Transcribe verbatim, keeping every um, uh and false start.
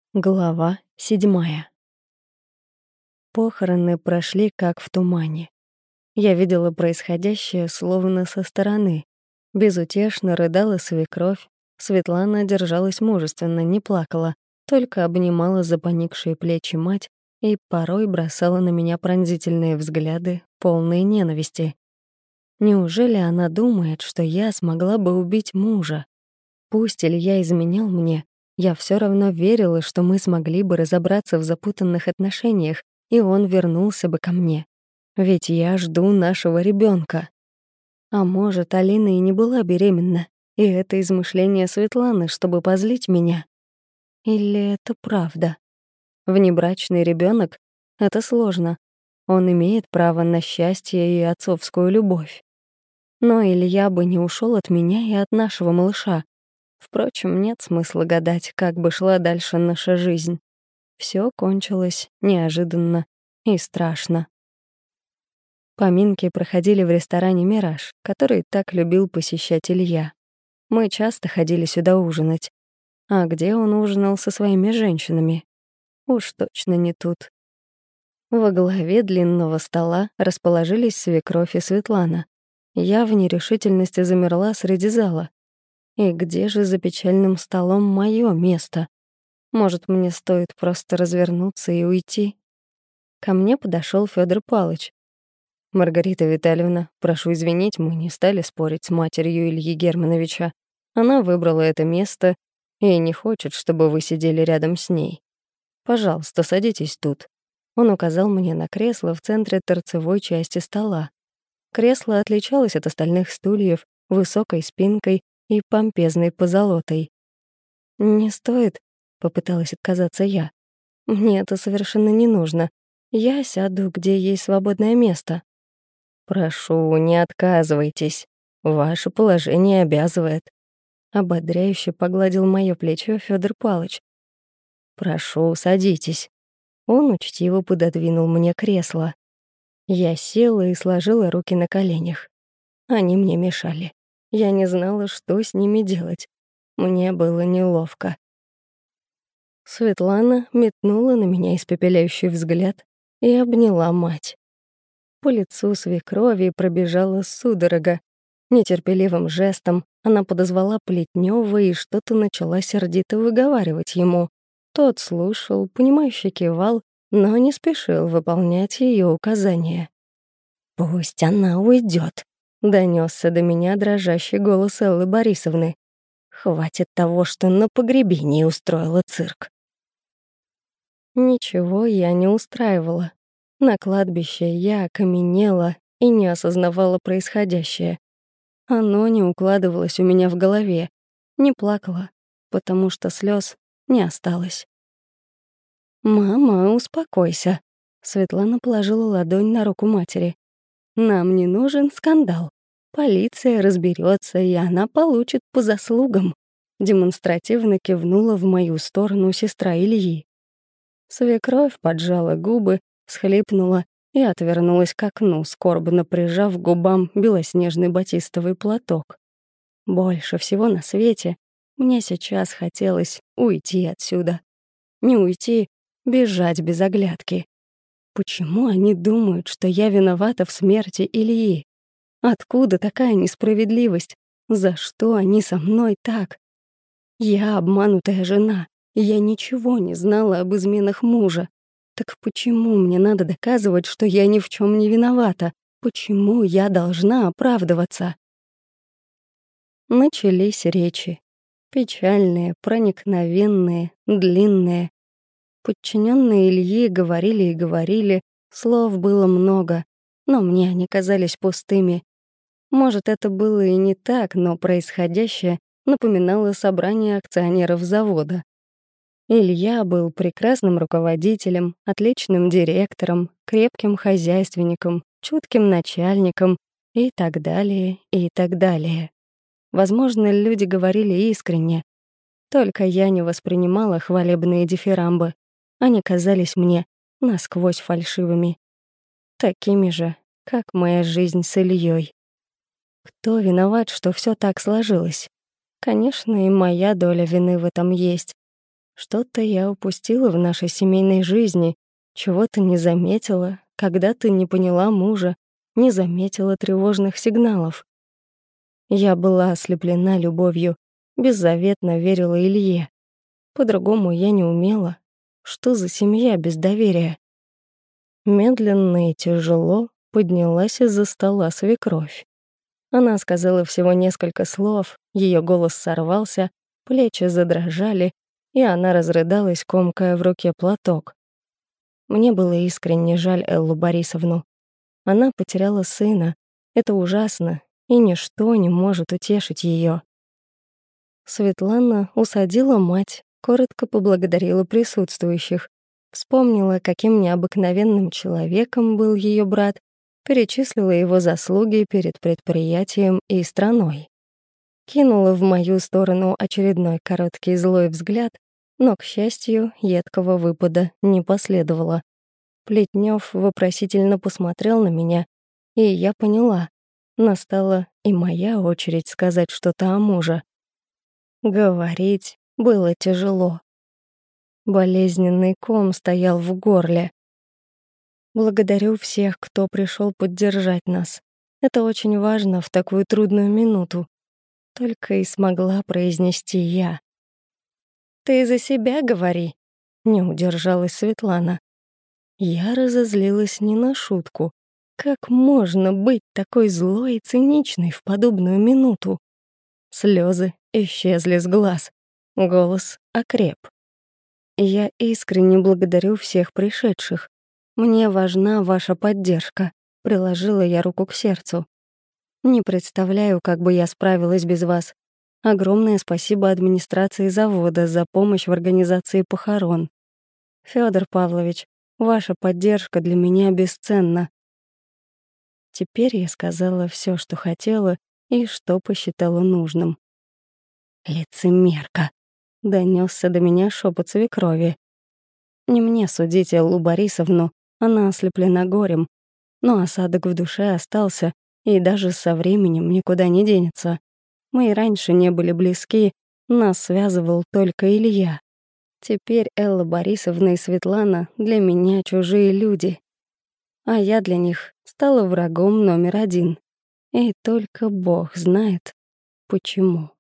Глава седьмая. Похороны прошли как в тумане. Я видела происходящее словно со стороны. Безутешно рыдала свекровь. Светлана держалась мужественно, не плакала, только обнимала за поникшие плечи мать и порой бросала на меня пронзительные взгляды, полные ненависти. Неужели она думает, что я смогла бы убить мужа? Пусть Илья изменял мне, я все равно верила, что мы смогли бы разобраться в запутанных отношениях, и он вернулся бы ко мне. Ведь я жду нашего ребенка. А может, Алина и не была беременна, и это измышление Светланы, чтобы позлить меня? Или это правда? Внебрачный ребенок — это сложно. Он имеет право на счастье и отцовскую любовь. Но Илья бы не ушел от меня и от нашего малыша. Впрочем, нет смысла гадать, как бы шла дальше наша жизнь. Все кончилось неожиданно и страшно. Поминки проходили в ресторане «Мираж», который так любил посещать Илья. Мы часто ходили сюда ужинать. А где он ужинал со своими женщинами? Уж точно не тут. Во главе длинного стола расположились свекровь и Светлана. Я в нерешительности замерла среди зала. И где же за печальным столом моё место? Может, мне стоит просто развернуться и уйти? Ко мне подошёл Фёдор Палыч. «Маргарита Витальевна, прошу извинить, мы не стали спорить с матерью Ильи Германовича. Она выбрала это место и не хочет, чтобы вы сидели рядом с ней. Пожалуйста, садитесь тут». Он указал мне на кресло в центре торцевой части стола. Кресло отличалось от остальных стульев высокой спинкой и помпезной позолотой. «Не стоит», — попыталась отказаться я. «Мне это совершенно не нужно. Я сяду, где есть свободное место». «Прошу, не отказывайтесь. Ваше положение обязывает». Ободряюще погладил моё плечо Фёдор Палыч. «Прошу, садитесь». Он учтиво пододвинул мне кресло. Я села и сложила руки на коленях. Они мне мешали. Я не знала, что с ними делать. Мне было неловко. Светлана метнула на меня испепеляющий взгляд и обняла мать. По лицу свекрови пробежала судорога. Нетерпеливым жестом она подозвала Плетнева и что-то начала сердито выговаривать ему. Тот слушал, понимающе кивал, но не спешил выполнять ее указания. «Пусть она уйдет», — донесся до меня дрожащий голос Эллы Борисовны. «Хватит того, что на погребении устроила цирк». Ничего я не устраивала. На кладбище я окаменела и не осознавала происходящее. Оно не укладывалось у меня в голове. Не плакала, потому что слез не осталось. «Мама, успокойся», — Светлана положила ладонь на руку матери. «Нам не нужен скандал. Полиция разберется, и она получит по заслугам», — демонстративно кивнула в мою сторону сестра Ильи. Свекровь поджала губы, всхлипнула и отвернулась к окну, скорбно прижав к губам белоснежный батистовый платок. Больше всего на свете мне сейчас хотелось уйти отсюда. Не уйти, бежать без оглядки. Почему они думают, что я виновата в смерти Ильи? Откуда такая несправедливость? За что они со мной так? Я обманутая жена, и я ничего не знала об изменах мужа. Так почему мне надо доказывать, что я ни в чем не виновата? Почему я должна оправдываться? Начались речи. Печальные, проникновенные, длинные. Подчиненные Ильи говорили и говорили, слов было много, но мне они казались пустыми. Может, это было и не так, но происходящее напоминало собрание акционеров завода. Илья был прекрасным руководителем, отличным директором, крепким хозяйственником, чутким начальником и так далее, и так далее. Возможно, люди говорили искренне. Только я не воспринимала хвалебные дифирамбы. Они казались мне насквозь фальшивыми. Такими же, как моя жизнь с Ильей. Кто виноват, что все так сложилось? Конечно, и моя доля вины в этом есть. Что-то я упустила в нашей семейной жизни, чего-то не заметила, когда ты не поняла мужа, не заметила тревожных сигналов. Я была ослеплена любовью, беззаветно верила Илье. По-другому я не умела. Что за семья без доверия? Медленно и тяжело поднялась из-за стола свекровь. Она сказала всего несколько слов, ее голос сорвался, плечи задрожали, и она разрыдалась, комкая в руке платок. Мне было искренне жаль Эллу Борисовну. Она потеряла сына. Это ужасно, и ничто не может утешить ее. Светлана усадила мать, коротко поблагодарила присутствующих, вспомнила, каким необыкновенным человеком был ее брат, перечислила его заслуги перед предприятием и страной. Кинула в мою сторону очередной короткий злой взгляд, но, к счастью, едкого выпада не последовало. Плетнев вопросительно посмотрел на меня, и я поняла, настала и моя очередь сказать что-то о муже. Говорить было тяжело. Болезненный ком стоял в горле. Благодарю всех, кто пришел поддержать нас. Это очень важно в такую трудную минуту. Только и смогла произнести я. «Ты за себя говори», — не удержалась Светлана. Я разозлилась не на шутку. Как можно быть такой злой и циничной в подобную минуту? Слезы исчезли с глаз. Голос окреп. Я искренне благодарю всех пришедших. Мне важна ваша поддержка. Приложила я руку к сердцу. Не представляю, как бы я справилась без вас. Огромное спасибо администрации завода за помощь в организации похорон. Федор Павлович, ваша поддержка для меня бесценна. Теперь я сказала все, что хотела и что посчитала нужным. «Лицемерка!» — донесся до меня шепот свекрови. Не мне судить Эллу Борисовну, она ослеплена горем, но осадок в душе остался и даже со временем никуда не денется. Мы и раньше не были близки, нас связывал только Илья. Теперь Элла Борисовна и Светлана для меня чужие люди, а я для них стала врагом номер один. И только Бог знает, почему.